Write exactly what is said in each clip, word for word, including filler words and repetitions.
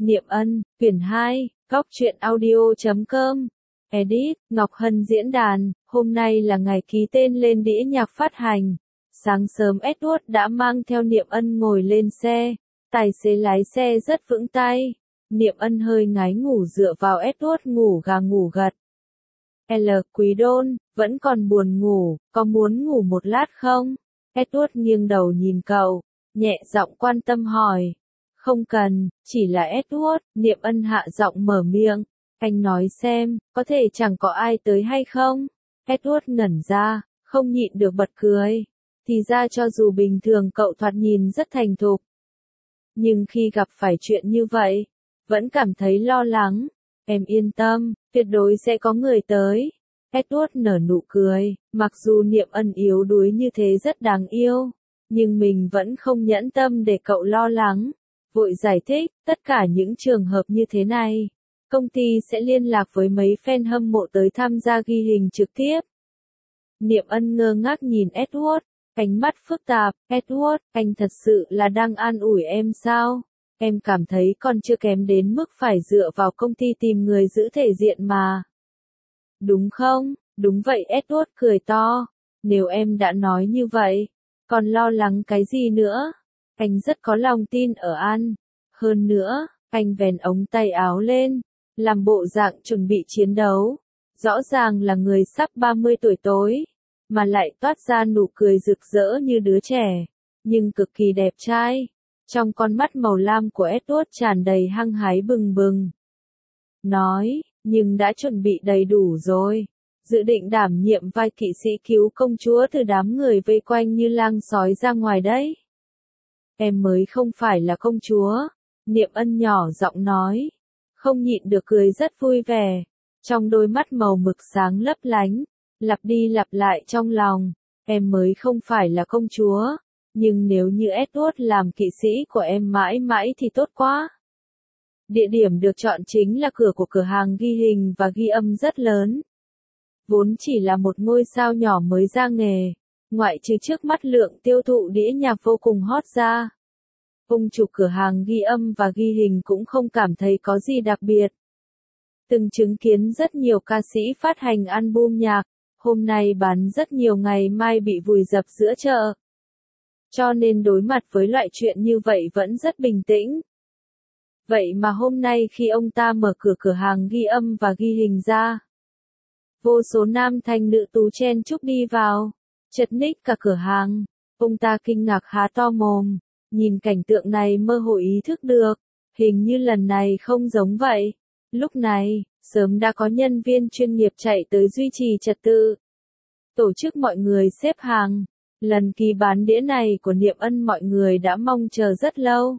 Niệm Ân, quyển hai, góc truyện audio chấm com. Edit, Ngọc Hân diễn đàn, hôm nay là ngày ký tên lên đĩa nhạc phát hành. Sáng sớm Edward đã mang theo Niệm Ân ngồi lên xe, tài xế lái xe rất vững tay. Niệm Ân hơi ngái ngủ dựa vào Edward ngủ gà ngủ gật. L. Quý Đôn, vẫn còn buồn ngủ, có muốn ngủ một lát không? Edward nghiêng đầu nhìn cậu, nhẹ giọng quan tâm hỏi. Không cần, chỉ là Edward, Niệm Ân hạ giọng mở miệng. Anh nói xem, có thể chẳng có ai tới hay không? Edward ngẩn ra, không nhịn được bật cười. Thì ra cho dù bình thường cậu thoạt nhìn rất thành thục, nhưng khi gặp phải chuyện như vậy, vẫn cảm thấy lo lắng. Em yên tâm, tuyệt đối sẽ có người tới. Edward nở nụ cười, mặc dù Niệm Ân yếu đuối như thế rất đáng yêu, nhưng mình vẫn không nhẫn tâm để cậu lo lắng. Vội giải thích, tất cả những trường hợp như thế này, công ty sẽ liên lạc với mấy fan hâm mộ tới tham gia ghi hình trực tiếp. Niệm Ân ngơ ngác nhìn Edward, ánh mắt phức tạp. Edward, anh thật sự là đang an ủi em sao? Em cảm thấy còn chưa kém đến mức phải dựa vào công ty tìm người giữ thể diện mà. Đúng không? Đúng vậy. Edward cười to. Nếu em đã nói như vậy, còn lo lắng cái gì nữa? Anh rất có lòng tin ở An. Hơn nữa, anh vén ống tay áo lên, làm bộ dạng chuẩn bị chiến đấu. Rõ ràng là người sắp ba mươi tuổi tối, mà lại toát ra nụ cười rực rỡ như đứa trẻ, nhưng cực kỳ đẹp trai. Trong con mắt màu lam của Edward tràn đầy hăng hái bừng bừng. Nói, nhưng đã chuẩn bị đầy đủ rồi. Dự định đảm nhiệm vai kỵ sĩ cứu công chúa từ đám người vây quanh như lang sói ra ngoài đấy. Em mới không phải là công chúa. Niệm Ân nhỏ giọng nói. Không nhịn được cười rất vui vẻ. Trong đôi mắt màu mực sáng lấp lánh, lặp đi lặp lại trong lòng. Em mới không phải là công chúa. Nhưng nếu như Edward làm kỵ sĩ của em mãi mãi thì tốt quá. Địa điểm được chọn chính là cửa của cửa hàng ghi hình và ghi âm rất lớn. Vốn chỉ là một ngôi sao nhỏ mới ra nghề, ngoại trừ trước mắt lượng tiêu thụ đĩa nhạc vô cùng hot ra. Ông chủ cửa hàng ghi âm và ghi hình cũng không cảm thấy có gì đặc biệt. Từng chứng kiến rất nhiều ca sĩ phát hành album nhạc, hôm nay bán rất nhiều ngày mai bị vùi dập giữa chợ. Cho nên đối mặt với loại chuyện như vậy vẫn rất bình tĩnh. Vậy mà hôm nay khi ông ta mở cửa cửa hàng ghi âm và ghi hình ra, vô số nam thanh nữ tú chen chúc đi vào, chật ních cả cửa hàng. Ông ta kinh ngạc há to mồm, nhìn cảnh tượng này mơ hồ ý thức được, hình như lần này không giống vậy. Lúc này, sớm đã có nhân viên chuyên nghiệp chạy tới duy trì trật tự, tổ chức mọi người xếp hàng. Lần kỳ bán đĩa này của Niệm Ân mọi người đã mong chờ rất lâu.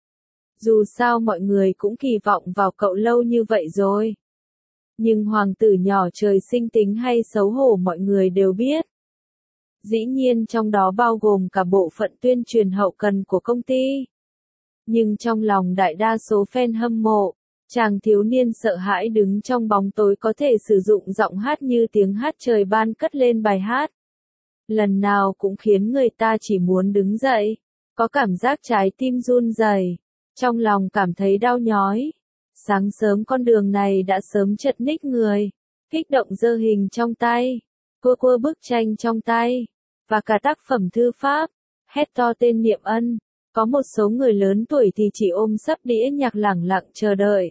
Dù sao mọi người cũng kỳ vọng vào cậu lâu như vậy rồi. Nhưng hoàng tử nhỏ trời sinh tính hay xấu hổ mọi người đều biết. Dĩ nhiên trong đó bao gồm cả bộ phận tuyên truyền hậu cần của công ty. Nhưng trong lòng đại đa số fan hâm mộ, chàng thiếu niên sợ hãi đứng trong bóng tối có thể sử dụng giọng hát như tiếng hát trời ban cất lên bài hát. Lần nào cũng khiến người ta chỉ muốn đứng dậy, có cảm giác trái tim run rẩy, trong lòng cảm thấy đau nhói. Sáng sớm con đường này đã sớm chật ních người, kích động giơ hình trong tay, cua cua bức tranh trong tay, và cả tác phẩm thư pháp, hét to tên Niệm Ân. Có một số người lớn tuổi thì chỉ ôm sấp đĩa nhạc lẳng lặng chờ đợi.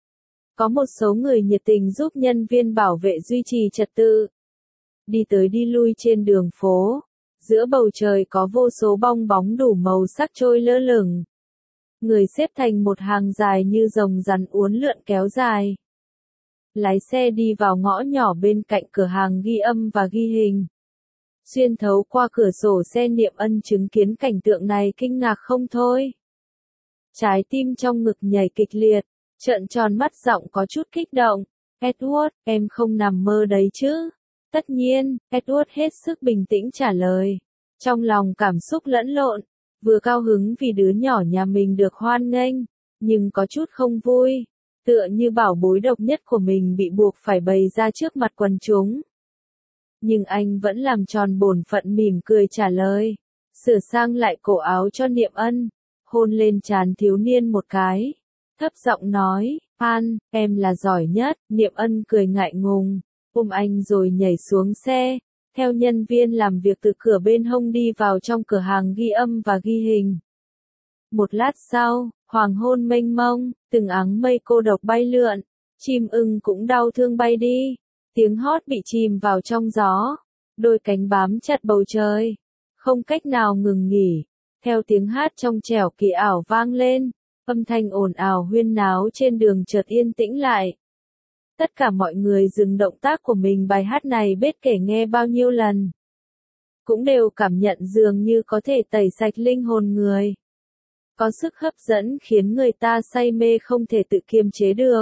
Có một số người nhiệt tình giúp nhân viên bảo vệ duy trì trật tự. Đi tới đi lui trên đường phố, giữa bầu trời có vô số bong bóng đủ màu sắc trôi lơ lửng. Người xếp thành một hàng dài như rồng rắn uốn lượn kéo dài. Lái xe đi vào ngõ nhỏ bên cạnh cửa hàng ghi âm và ghi hình. Xuyên thấu qua cửa sổ xe Niệm Ân chứng kiến cảnh tượng này kinh ngạc không thôi. Trái tim trong ngực nhảy kịch liệt, trợn tròn mắt giọng có chút kích động. Edward, em không nằm mơ đấy chứ? Tất nhiên, Edward hết sức bình tĩnh trả lời. Trong lòng cảm xúc lẫn lộn, vừa cao hứng vì đứa nhỏ nhà mình được hoan nghênh, nhưng có chút không vui, tựa như bảo bối độc nhất của mình bị buộc phải bày ra trước mặt quần chúng. Nhưng anh vẫn làm tròn bổn phận mỉm cười trả lời, sửa sang lại cổ áo cho Niệm Ân, hôn lên trán thiếu niên một cái. thấp giọng nói, An, em là giỏi nhất. Niệm Ân cười ngại ngùng, ôm anh rồi nhảy xuống xe, theo nhân viên làm việc từ cửa bên hông đi vào trong cửa hàng ghi âm và ghi hình. Một lát sau, hoàng hôn mênh mông, từng áng mây cô độc bay lượn, chim ưng cũng đau thương bay đi, tiếng hót bị chìm vào trong gió, đôi cánh bám chặt bầu trời, không cách nào ngừng nghỉ, theo tiếng hát trong trẻo kỳ ảo vang lên, âm thanh ồn ào huyên náo trên đường chợt yên tĩnh lại. Tất cả mọi người dừng động tác của mình, bài hát này biết kể nghe bao nhiêu lần, cũng đều cảm nhận dường như có thể tẩy sạch linh hồn người. Có sức hấp dẫn khiến người ta say mê không thể tự kiềm chế được.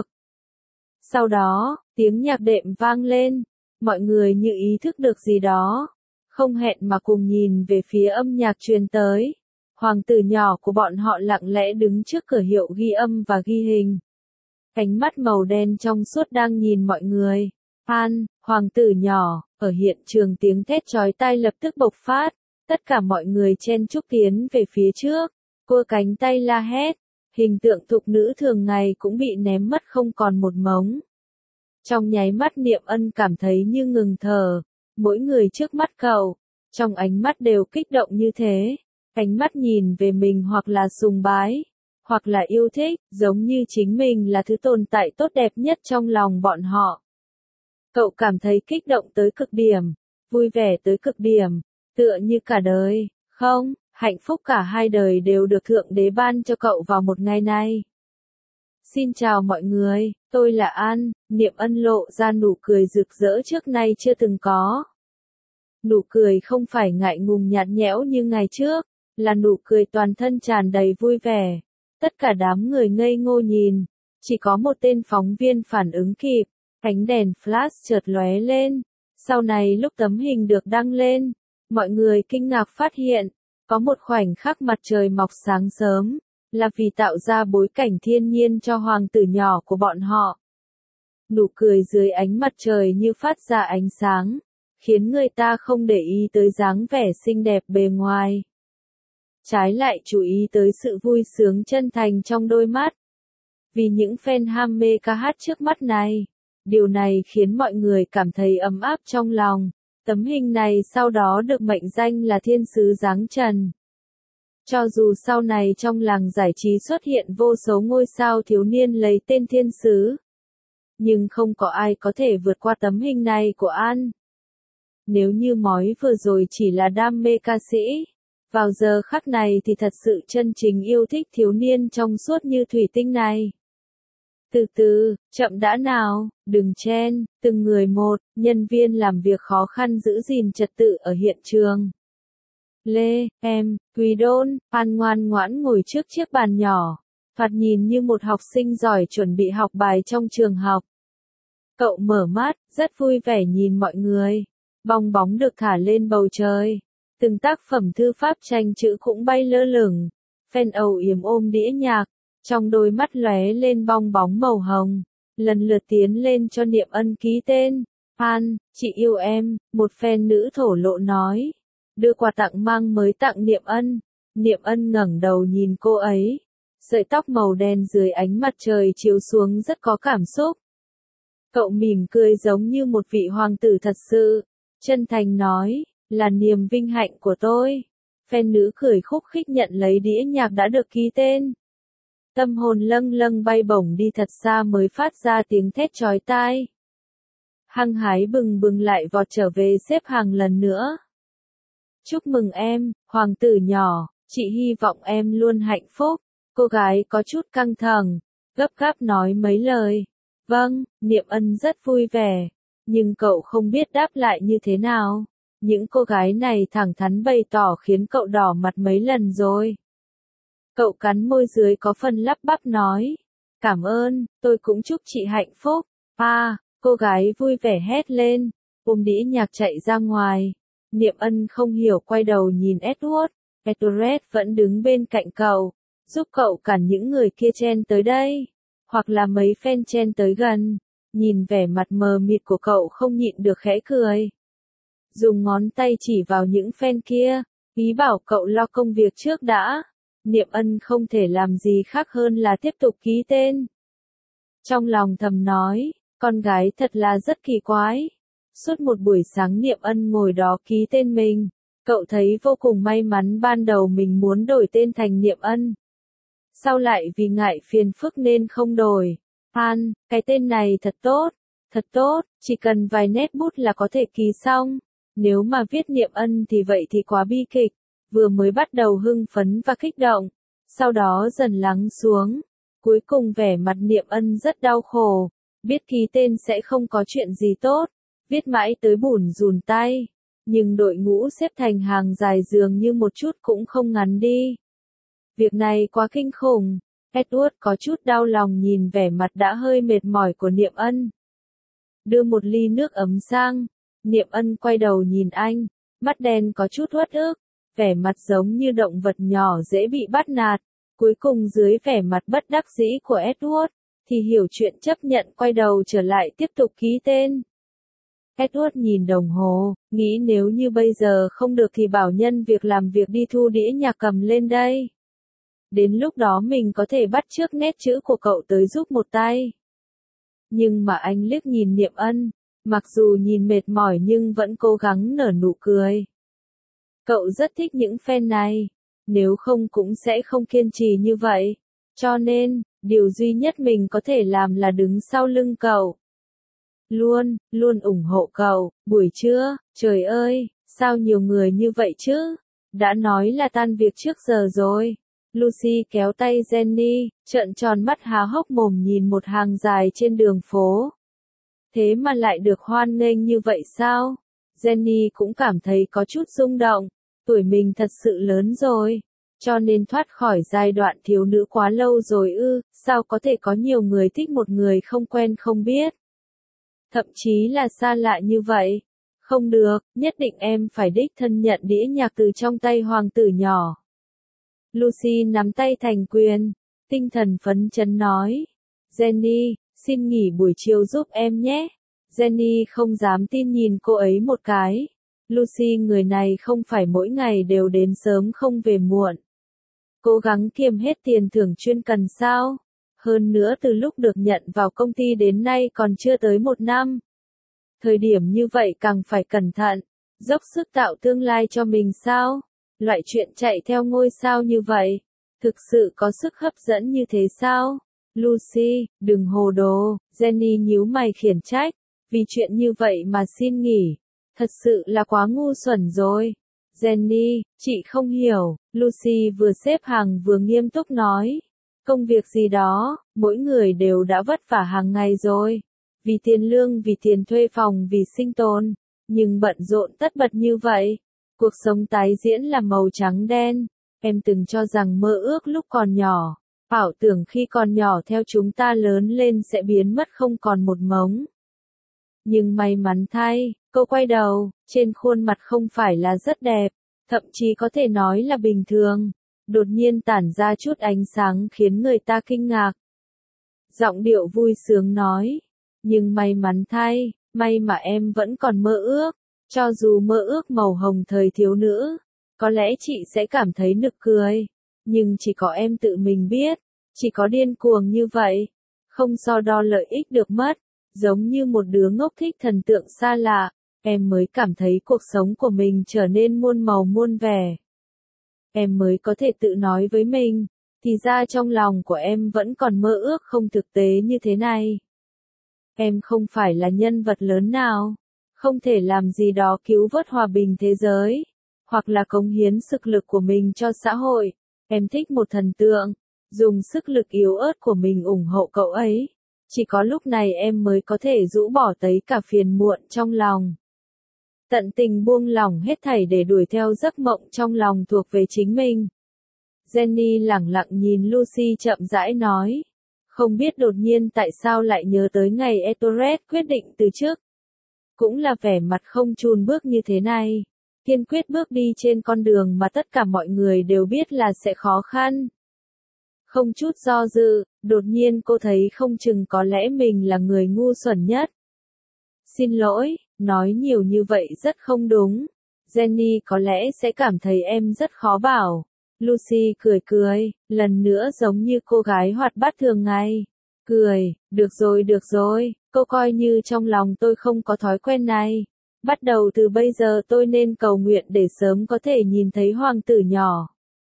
Sau đó, tiếng nhạc đệm vang lên, mọi người như ý thức được gì đó, không hẹn mà cùng nhìn về phía âm nhạc truyền tới. Hoàng tử nhỏ của bọn họ lặng lẽ đứng trước cửa hiệu ghi âm và ghi hình. Ánh mắt màu đen trong suốt đang nhìn mọi người. An, hoàng tử nhỏ, ở hiện trường tiếng thét chói tai lập tức bộc phát, tất cả mọi người chen chúc tiến về phía trước, cua cánh tay la hét, hình tượng thục nữ thường ngày cũng bị ném mất không còn một mống. Trong nháy mắt Niệm Ân cảm thấy như ngừng thở, mỗi người trước mắt cậu, trong ánh mắt đều kích động như thế, ánh mắt nhìn về mình hoặc là sùng bái, hoặc là yêu thích, giống như chính mình là thứ tồn tại tốt đẹp nhất trong lòng bọn họ. Cậu cảm thấy kích động tới cực điểm, vui vẻ tới cực điểm, tựa như cả đời, không, hạnh phúc cả hai đời đều được Thượng Đế ban cho cậu vào một ngày này. Xin chào mọi người, tôi là An. Niệm Ân lộ ra nụ cười rực rỡ trước nay chưa từng có. Nụ cười không phải ngại ngùng nhạt nhẽo như ngày trước, là nụ cười toàn thân tràn đầy vui vẻ. Tất cả đám người ngây ngô nhìn, chỉ có một tên phóng viên phản ứng kịp, ánh đèn flash chợt lóe lên. Sau này lúc tấm hình được đăng lên, mọi người kinh ngạc phát hiện, có một khoảnh khắc mặt trời mọc sáng sớm, là vì tạo ra bối cảnh thiên nhiên cho hoàng tử nhỏ của bọn họ. Nụ cười dưới ánh mặt trời như phát ra ánh sáng, khiến người ta không để ý tới dáng vẻ xinh đẹp bề ngoài. Trái lại chú ý tới sự vui sướng chân thành trong đôi mắt. Vì những fan ham mê ca hát trước mắt này, điều này khiến mọi người cảm thấy ấm áp trong lòng. Tấm hình này sau đó được mệnh danh là thiên sứ giáng trần. Cho dù sau này trong làng giải trí xuất hiện vô số ngôi sao thiếu niên lấy tên thiên sứ, nhưng không có ai có thể vượt qua tấm hình này của An. Nếu như mói vừa rồi chỉ là đam mê ca sĩ, vào giờ khắc này thì thật sự chân chính yêu thích thiếu niên trong suốt như thủy tinh này. Từ từ, chậm đã nào, đừng chen, từng người một, nhân viên làm việc khó khăn giữ gìn trật tự ở hiện trường. Lê, em, Quý Đôn, An ngoan ngoãn ngồi trước chiếc bàn nhỏ, thoạt nhìn như một học sinh giỏi chuẩn bị học bài trong trường học. Cậu mở mắt, rất vui vẻ nhìn mọi người. Bong bóng được thả lên bầu trời. Từng tác phẩm thư pháp tranh chữ cũng bay lơ lửng. Fan âu yếm ôm đĩa nhạc, trong đôi mắt lóe lên bong bóng màu hồng. Lần lượt tiến lên cho Niệm Ân ký tên. An, chị yêu em, một fan nữ thổ lộ nói. Đưa quà tặng mang mới tặng Niệm Ân. Niệm Ân ngẩng đầu nhìn cô ấy. Sợi tóc màu đen dưới ánh mặt trời chiếu xuống rất có cảm xúc. Cậu mỉm cười giống như một vị hoàng tử thật sự. Chân thành nói, là niềm vinh hạnh của tôi. Fan nữ cười khúc khích nhận lấy đĩa nhạc đã được ký tên. Tâm hồn lâng lâng bay bổng đi thật xa mới phát ra tiếng thét chói tai. Hăng hái bừng bừng lại vọt trở về xếp hàng lần nữa. Chúc mừng em, hoàng tử nhỏ, chị hy vọng em luôn hạnh phúc. Cô gái có chút căng thẳng, gấp gáp nói mấy lời. Vâng, Niệm Ân rất vui vẻ, nhưng cậu không biết đáp lại như thế nào. Những cô gái này thẳng thắn bày tỏ khiến cậu đỏ mặt mấy lần rồi. Cậu cắn môi dưới có phần lắp bắp nói. Cảm ơn, tôi cũng chúc chị hạnh phúc. À, cô gái vui vẻ hét lên, ôm đĩa nhạc chạy ra ngoài. Niệm Ân không hiểu quay đầu nhìn Edward. Edward vẫn đứng bên cạnh cậu, giúp cậu cản những người kia chen tới đây. Hoặc là mấy fan chen tới gần. Nhìn vẻ mặt mờ mịt của cậu không nhịn được khẽ cười. Dùng ngón tay chỉ vào những fan kia, ý bảo cậu lo công việc trước đã. Niệm Ân không thể làm gì khác hơn là tiếp tục ký tên. Trong lòng thầm nói, con gái thật là rất kỳ quái. Suốt một buổi sáng Niệm Ân ngồi đó ký tên mình. Cậu thấy vô cùng may mắn ban đầu mình muốn đổi tên thành Niệm Ân. Sau lại vì ngại phiền phức nên không đổi. An, cái tên này thật tốt, thật tốt, chỉ cần vài nét bút là có thể ký xong. Nếu mà viết Niệm Ân thì vậy thì quá bi kịch. Vừa mới bắt đầu hưng phấn và kích động, sau đó dần lắng xuống. Cuối cùng vẻ mặt Niệm Ân rất đau khổ, biết ký tên sẽ không có chuyện gì tốt, viết mãi tới bủn rủn tay. Nhưng đội ngũ xếp thành hàng dài dường như một chút cũng không ngắn đi. Việc này quá kinh khủng. Edward có chút đau lòng nhìn vẻ mặt đã hơi mệt mỏi của Niệm Ân. Đưa một ly nước ấm sang. Niệm Ân quay đầu nhìn anh, mắt đen có chút uất ức, vẻ mặt giống như động vật nhỏ dễ bị bắt nạt. Cuối cùng dưới vẻ mặt bất đắc dĩ của Edward, thì hiểu chuyện chấp nhận quay đầu trở lại tiếp tục ký tên. Edward nhìn đồng hồ, nghĩ nếu như bây giờ không được thì bảo nhân việc làm việc đi thu đĩa nhạc cầm lên đây. Đến lúc đó mình có thể bắt chước nét chữ của cậu tới giúp một tay. Nhưng mà anh liếc nhìn Niệm Ân, mặc dù nhìn mệt mỏi nhưng vẫn cố gắng nở nụ cười. Cậu rất thích những fan này, nếu không cũng sẽ không kiên trì như vậy. Cho nên, điều duy nhất mình có thể làm là đứng sau lưng cậu. Luôn, luôn ủng hộ cậu. Buổi trưa, trời ơi, sao nhiều người như vậy chứ? Đã nói là tan việc trước giờ rồi. Lucy kéo tay Jenny, trợn tròn mắt há hốc mồm nhìn một hàng dài trên đường phố. Thế mà lại được hoan nghênh như vậy sao? Jenny cũng cảm thấy có chút rung động. Tuổi mình thật sự lớn rồi, cho nên thoát khỏi giai đoạn thiếu nữ quá lâu rồi ư, sao có thể có nhiều người thích một người không quen không biết. Thậm chí là xa lạ như vậy. Không được, nhất định em phải đích thân nhận đĩa nhạc từ trong tay hoàng tử nhỏ. Lucy nắm tay thành quyền, tinh thần phấn chấn nói. Jenny, xin nghỉ buổi chiều giúp em nhé. Jenny không dám tin nhìn cô ấy một cái. Lucy người này không phải mỗi ngày đều đến sớm không về muộn. Cố gắng kiềm hết tiền thưởng chuyên cần sao? Hơn nữa từ lúc được nhận vào công ty đến nay còn chưa tới một năm. Thời điểm như vậy càng phải cẩn thận, dốc sức tạo tương lai cho mình sao? Loại chuyện chạy theo ngôi sao như vậy, thực sự có sức hấp dẫn như thế sao? Lucy, đừng hồ đồ, Jenny nhíu mày khiển trách, vì chuyện như vậy mà xin nghỉ. Thật sự là quá ngu xuẩn rồi. Jenny, chị không hiểu, Lucy vừa xếp hàng vừa nghiêm túc nói. Công việc gì đó, mỗi người đều đã vất vả hàng ngày rồi. Vì tiền lương, vì tiền thuê phòng, vì sinh tồn. Nhưng bận rộn tất bật như vậy. Cuộc sống tái diễn là màu trắng đen. Em từng cho rằng mơ ước lúc còn nhỏ. Ảo tưởng khi còn nhỏ theo chúng ta lớn lên sẽ biến mất không còn một mống. Nhưng may mắn thay, cô quay đầu, trên khuôn mặt không phải là rất đẹp, thậm chí có thể nói là bình thường. Đột nhiên tản ra chút ánh sáng khiến người ta kinh ngạc. Giọng điệu vui sướng nói, nhưng may mắn thay, may mà em vẫn còn mơ ước. Cho dù mơ ước màu hồng thời thiếu nữ, có lẽ chị sẽ cảm thấy nực cười. Nhưng chỉ có em tự mình biết, chỉ có điên cuồng như vậy, không so đo lợi ích được mất. Giống như một đứa ngốc thích thần tượng xa lạ, em mới cảm thấy cuộc sống của mình trở nên muôn màu muôn vẻ. Em mới có thể tự nói với mình, thì ra trong lòng của em vẫn còn mơ ước không thực tế như thế này. Em không phải là nhân vật lớn nào, không thể làm gì đó cứu vớt hòa bình thế giới, hoặc là cống hiến sức lực của mình cho xã hội. Em thích một thần tượng, dùng sức lực yếu ớt của mình ủng hộ cậu ấy. Chỉ có lúc này em mới có thể rũ bỏ tới cả phiền muộn trong lòng. Tận tình buông lỏng hết thảy để đuổi theo giấc mộng trong lòng thuộc về chính mình. Jenny lẳng lặng nhìn Lucy chậm rãi nói. Không biết đột nhiên tại sao lại nhớ tới ngày Ethelred quyết định từ chức. Cũng là vẻ mặt không chùn bước như thế này. Kiên quyết bước đi trên con đường mà tất cả mọi người đều biết là sẽ khó khăn. Không chút do dự, đột nhiên cô thấy không chừng có lẽ mình là người ngu xuẩn nhất. Xin lỗi, nói nhiều như vậy rất không đúng. Jenny có lẽ sẽ cảm thấy em rất khó bảo. Lucy cười cười, lần nữa giống như cô gái hoạt bát thường ngày. Cười, được rồi được rồi, cô coi như trong lòng tôi không có thói quen này. Bắt đầu từ bây giờ tôi nên cầu nguyện để sớm có thể nhìn thấy hoàng tử nhỏ.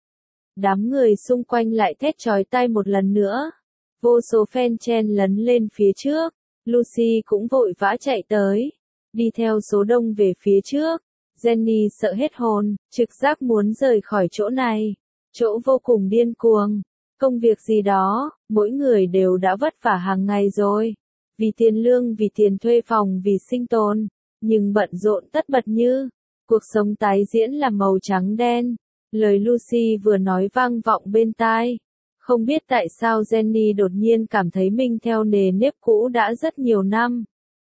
Đám người xung quanh lại thét chói tai một lần nữa. Vô số fan chen lấn lên phía trước. Lucy cũng vội vã chạy tới. Đi theo số đông về phía trước. Jenny sợ hết hồn, trực giác muốn rời khỏi chỗ này. Chỗ vô cùng điên cuồng. Công việc gì đó, mỗi người đều đã vất vả hàng ngày rồi. Vì tiền lương, vì tiền thuê phòng, vì sinh tồn. Nhưng bận rộn tất bật như. Cuộc sống tái diễn là màu trắng đen. Lời Lucy vừa nói vang vọng bên tai. Không biết tại sao Jenny đột nhiên cảm thấy mình theo nề nếp cũ đã rất nhiều năm.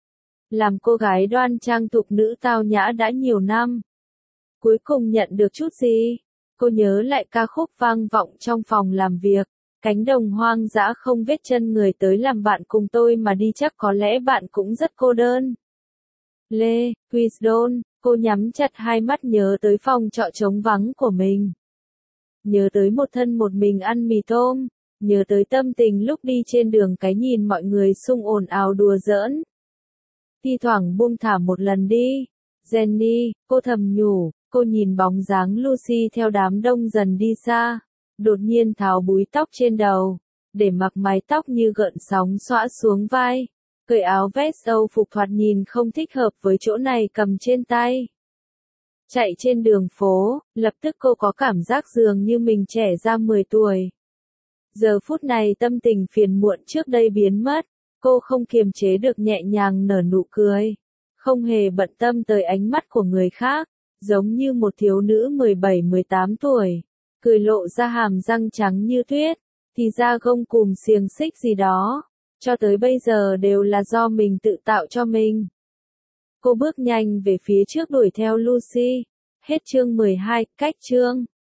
Làm cô gái đoan trang thục nữ tao nhã đã nhiều năm. Cuối cùng nhận được chút gì? Cô nhớ lại ca khúc vang vọng trong phòng làm việc. Cánh đồng hoang dã không vết chân người tới làm bạn cùng tôi mà đi, chắc có lẽ bạn cũng rất cô đơn. Lê, Quizdon, cô nhắm chặt hai mắt nhớ tới phòng trọ trống vắng của mình. Nhớ tới một thân một mình ăn mì tôm. Nhớ tới tâm tình lúc đi trên đường cái nhìn mọi người xung ồn ào đùa giỡn. Thi thoảng buông thả một lần đi. Jenny, cô thầm nhủ, cô nhìn bóng dáng Lucy theo đám đông dần đi xa. Đột nhiên tháo búi tóc trên đầu. Để mặc mái tóc như gợn sóng xõa xuống vai. Cởi áo vest Âu phục thoạt nhìn không thích hợp với chỗ này cầm trên tay. Chạy trên đường phố, lập tức cô có cảm giác dường như mình trẻ ra mười tuổi. Giờ phút này tâm tình phiền muộn trước đây biến mất. Cô không kiềm chế được nhẹ nhàng nở nụ cười. Không hề bận tâm tới ánh mắt của người khác. Giống như một thiếu nữ mười bảy mười tám tuổi. Cười lộ ra hàm răng trắng như tuyết. Thì ra gông cùm xiềng xích gì đó. Cho tới bây giờ đều là do mình tự tạo cho mình. Cô bước nhanh về phía trước đuổi theo Lucy. Hết chương mười hai, cách chương.